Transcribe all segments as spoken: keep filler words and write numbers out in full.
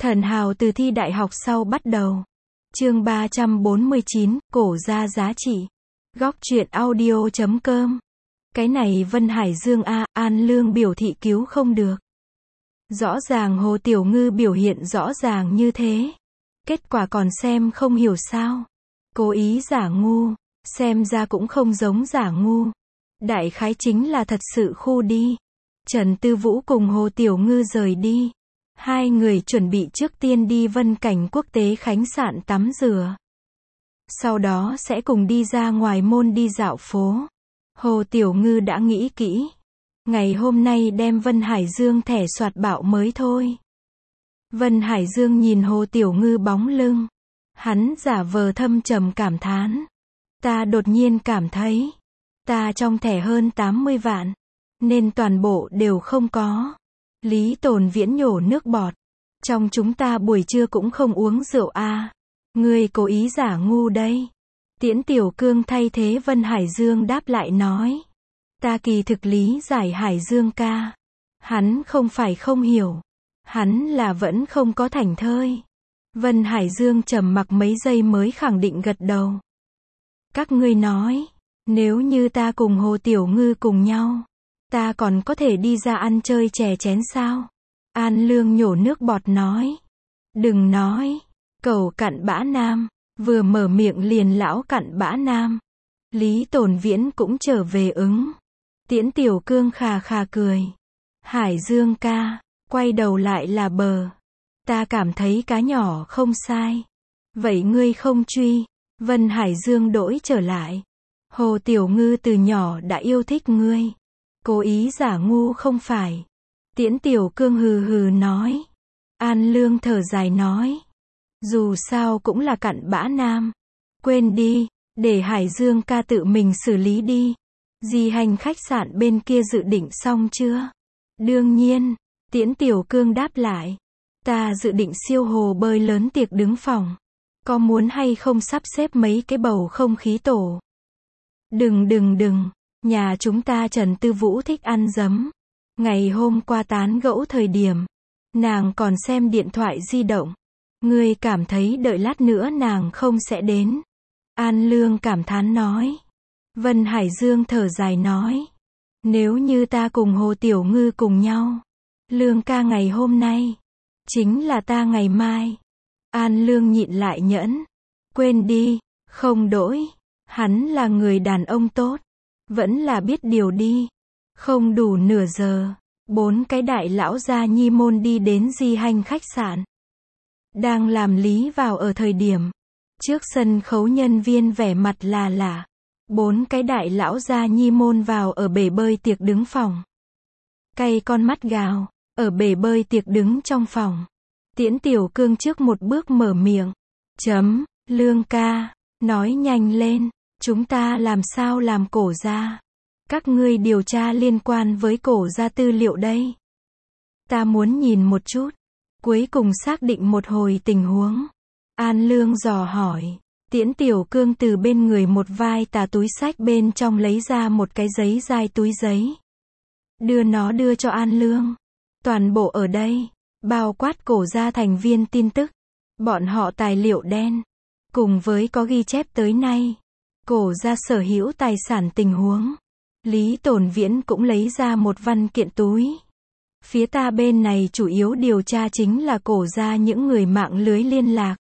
Thần hào từ thi đại học sau bắt đầu. Chương ba trăm bốn mươi chín, cổ gia giá trị. Góc truyện audio chấm com. Cái này Vân Hải Dương a, An Lương biểu thị cứu không được. Rõ ràng Hồ Tiểu Ngư biểu hiện rõ ràng như thế. Kết quả còn xem không hiểu sao. Cố ý giả ngu, xem ra cũng không giống giả ngu. Đại khái chính là thật sự khu đi. Trần Tư Vũ cùng Hồ Tiểu Ngư rời đi. Hai người chuẩn bị trước tiên đi Vân Cảnh Quốc tế khách sạn tắm rửa. Sau đó sẽ cùng đi ra ngoài môn đi dạo phố. Hồ Tiểu Ngư đã nghĩ kỹ. Ngày hôm nay đem Vân Hải Dương thẻ soạt bạo mới thôi. Vân Hải Dương nhìn Hồ Tiểu Ngư bóng lưng. Hắn giả vờ thâm trầm cảm thán. Ta đột nhiên cảm thấy. Ta trong thẻ hơn tám mươi vạn. Nên toàn bộ đều không có. Lý Tồn Viễn nhổ nước bọt. Trong chúng ta buổi trưa cũng không uống rượu a. À. Ngươi cố ý giả ngu đây. Tiễn Tiểu Cương thay thế Vân Hải Dương đáp lại nói. Ta kỳ thực lý giải Hải Dương ca. Hắn không phải không hiểu. Hắn là vẫn không có thảnh thơi. Vân Hải Dương trầm mặc mấy giây mới khẳng định gật đầu. Các ngươi nói. Nếu như ta cùng Hồ Tiểu Ngư cùng nhau. Ta còn có thể đi ra ăn chơi chè chén sao? An Lương nhổ nước bọt nói. Đừng nói. Cẩu cặn bã nam. Vừa mở miệng liền lão cặn bã nam. Lý Tồn Viễn cũng trở về ứng. Tiễn Tiểu Cương khà khà cười. Hải Dương ca. Quay đầu lại là bờ. Ta cảm thấy cá nhỏ không sai. Vậy ngươi không truy. Vân Hải Dương đổi trở lại. Hồ Tiểu Ngư từ nhỏ đã yêu thích ngươi. Cố ý giả ngu không phải. Tiễn Tiểu Cương hừ hừ nói. An Lương thở dài nói. Dù sao cũng là cặn bã nam. Quên đi, để Hải Dương ca tự mình xử lý đi. Di hành khách sạn bên kia dự định xong chưa? Đương nhiên, Tiễn Tiểu Cương đáp lại. Ta dự định siêu hồ bơi lớn tiệc đứng phòng. Có muốn hay không sắp xếp mấy cái bầu không khí tổ? Đừng đừng đừng. Nhà chúng ta Trần Tư Vũ thích ăn giấm. Ngày hôm qua tán gẫu thời điểm. Nàng còn xem điện thoại di động. Ngươi cảm thấy đợi lát nữa nàng không sẽ đến. An Lương cảm thán nói. Vân Hải Dương thở dài nói. Nếu như ta cùng Hồ Tiểu Ngư cùng nhau. Lương ca ngày hôm nay. Chính là ta ngày mai. An Lương nhịn lại nhẫn. Quên đi, không đổi. Hắn là người đàn ông tốt. Vẫn là biết điều đi. Không đủ nửa giờ. Bốn cái đại lão gia nhi môn đi đến di hành khách sạn. Đang làm lý vào ở thời điểm. Trước sân khấu nhân viên vẻ mặt là lạ. Bốn cái đại lão gia nhi môn vào ở bể bơi tiệc đứng phòng. Cay con mắt gào. Ở bể bơi tiệc đứng trong phòng. Tiễn Tiểu Cương trước một bước mở miệng. Chấm, Lương ca. Nói nhanh lên. Chúng ta làm sao làm cổ gia? Các ngươi điều tra liên quan với cổ gia tư liệu đây. Ta muốn nhìn một chút. Cuối cùng xác định một hồi tình huống. An Lương dò hỏi. Tiễn Tiểu Cương từ bên người một vai tà túi xách bên trong lấy ra một cái giấy dai túi giấy. Đưa nó đưa cho An Lương. Toàn bộ ở đây. Bao quát cổ gia thành viên tin tức. Bọn họ tài liệu đen. Cùng với có ghi chép tới nay. Cổ gia sở hữu tài sản tình huống. Lý Tồn Viễn cũng lấy ra một văn kiện túi. Phía ta bên này chủ yếu điều tra chính là cổ gia những người mạng lưới liên lạc.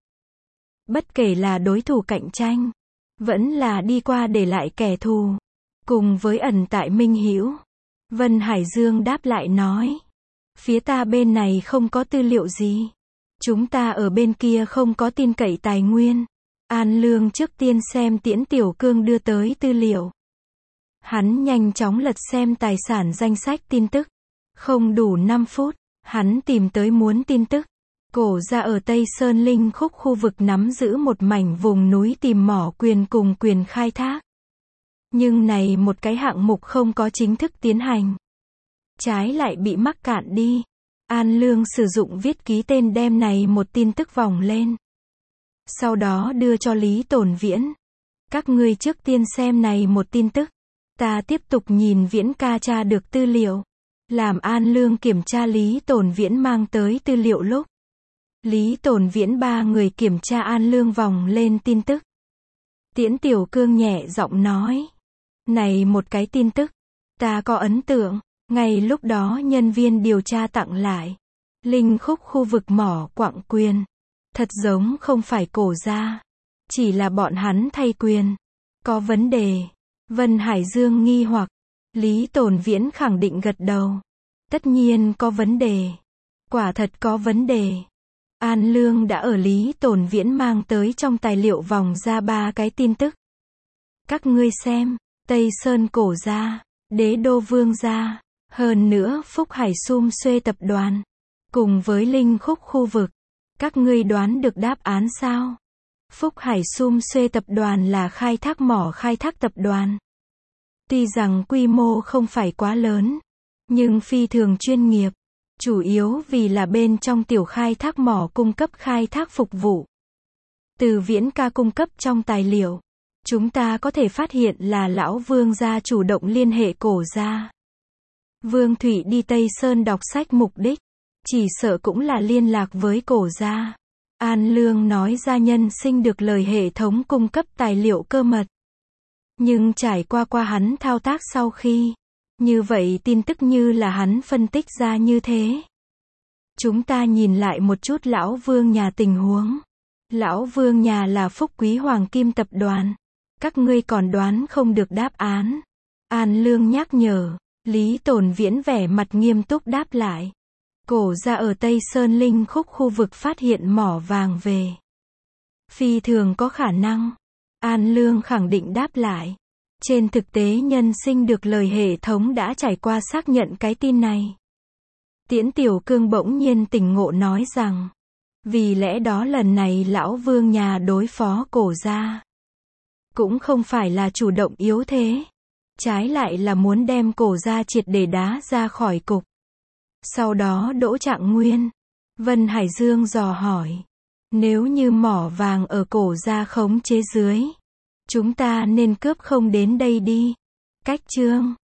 Bất kể là đối thủ cạnh tranh. Vẫn là đi qua để lại kẻ thù. Cùng với ẩn tại minh hữu. Vân Hải Dương đáp lại nói. Phía ta bên này không có tư liệu gì. Chúng ta ở bên kia không có tin cậy tài nguyên. An Lương trước tiên xem Tiễn Tiểu Cương đưa tới tư liệu. Hắn nhanh chóng lật xem tài sản danh sách tin tức. Không đủ năm phút, hắn tìm tới muốn tin tức. Cổ gia ở Tây Sơn Linh Khúc khu vực nắm giữ một mảnh vùng núi tìm mỏ quyền cùng quyền khai thác. Nhưng này một cái hạng mục không có chính thức tiến hành. Trái lại bị mắc cạn đi. An Lương sử dụng viết ký tên đem này một tin tức vòng lên. Sau đó đưa cho Lý Tồn Viễn. Các ngươi trước tiên xem này một tin tức. Ta tiếp tục nhìn Viễn ca tra được tư liệu. Làm An Lương kiểm tra Lý Tồn Viễn mang tới tư liệu lúc. Lý Tồn Viễn ba người kiểm tra An Lương vòng lên tin tức. Tiễn Tiểu Cương nhẹ giọng nói. Này một cái tin tức. Ta có ấn tượng. Ngay lúc đó nhân viên điều tra tặng lại. Linh khúc khu vực mỏ Quặng Quyền. Thật giống không phải Cổ gia. Chỉ là bọn hắn thay quyền. Có vấn đề. Vân Hải Dương nghi hoặc. Lý Tồn Viễn khẳng định gật đầu. Tất nhiên có vấn đề. Quả thật có vấn đề. An Lương đã ở Lý Tồn Viễn mang tới trong tài liệu vòng ra ba cái tin tức. Các ngươi xem, Tây Sơn Cổ gia, Đế Đô Vương gia, hơn nữa Phúc Hải Sum Xuê tập đoàn, cùng với Linh khúc khu vực. Các ngươi đoán được đáp án sao? Phúc Hải Sum Xuê tập đoàn là khai thác mỏ khai thác tập đoàn. Tuy rằng quy mô không phải quá lớn, nhưng phi thường chuyên nghiệp. Chủ yếu vì là bên trong tiểu khai thác mỏ cung cấp khai thác phục vụ. Từ Viễn ca cung cấp trong tài liệu, chúng ta có thể phát hiện là lão Vương gia chủ động liên hệ Cổ gia. Vương Thụy đi Tây Sơn đọc sách mục đích, chỉ sợ cũng là liên lạc với Cổ gia. An Lương nói gia nhân sinh được lời hệ thống cung cấp tài liệu cơ mật. Nhưng trải qua qua hắn thao tác sau khi, như vậy tin tức như là hắn phân tích ra như thế. Chúng ta nhìn lại một chút lão Vương nhà tình huống. Lão Vương nhà là Phúc Quý Hoàng Kim tập đoàn. Các ngươi còn đoán không được đáp án. An Lương nhắc nhở. Lý Tồn Viễn vẻ mặt nghiêm túc đáp lại. Cổ gia ở Tây Sơn Linh khúc khu vực phát hiện mỏ vàng về. Phi thường có khả năng. An Lương khẳng định đáp lại. Trên thực tế nhân sinh được lời hệ thống đã trải qua xác nhận cái tin này. Tiễn Tiểu Cương bỗng nhiên tỉnh ngộ nói rằng, vì lẽ đó lần này lão Vương nhà đối phó Cổ gia, cũng không phải là chủ động yếu thế, trái lại là muốn đem Cổ gia triệt để đá ra khỏi cục. Sau đó Đỗ Trạng Nguyên, Vân Hải Dương dò hỏi, nếu như mỏ vàng ở Cổ gia khống chế dưới, chúng ta nên cướp không đến đây đi. Cách chương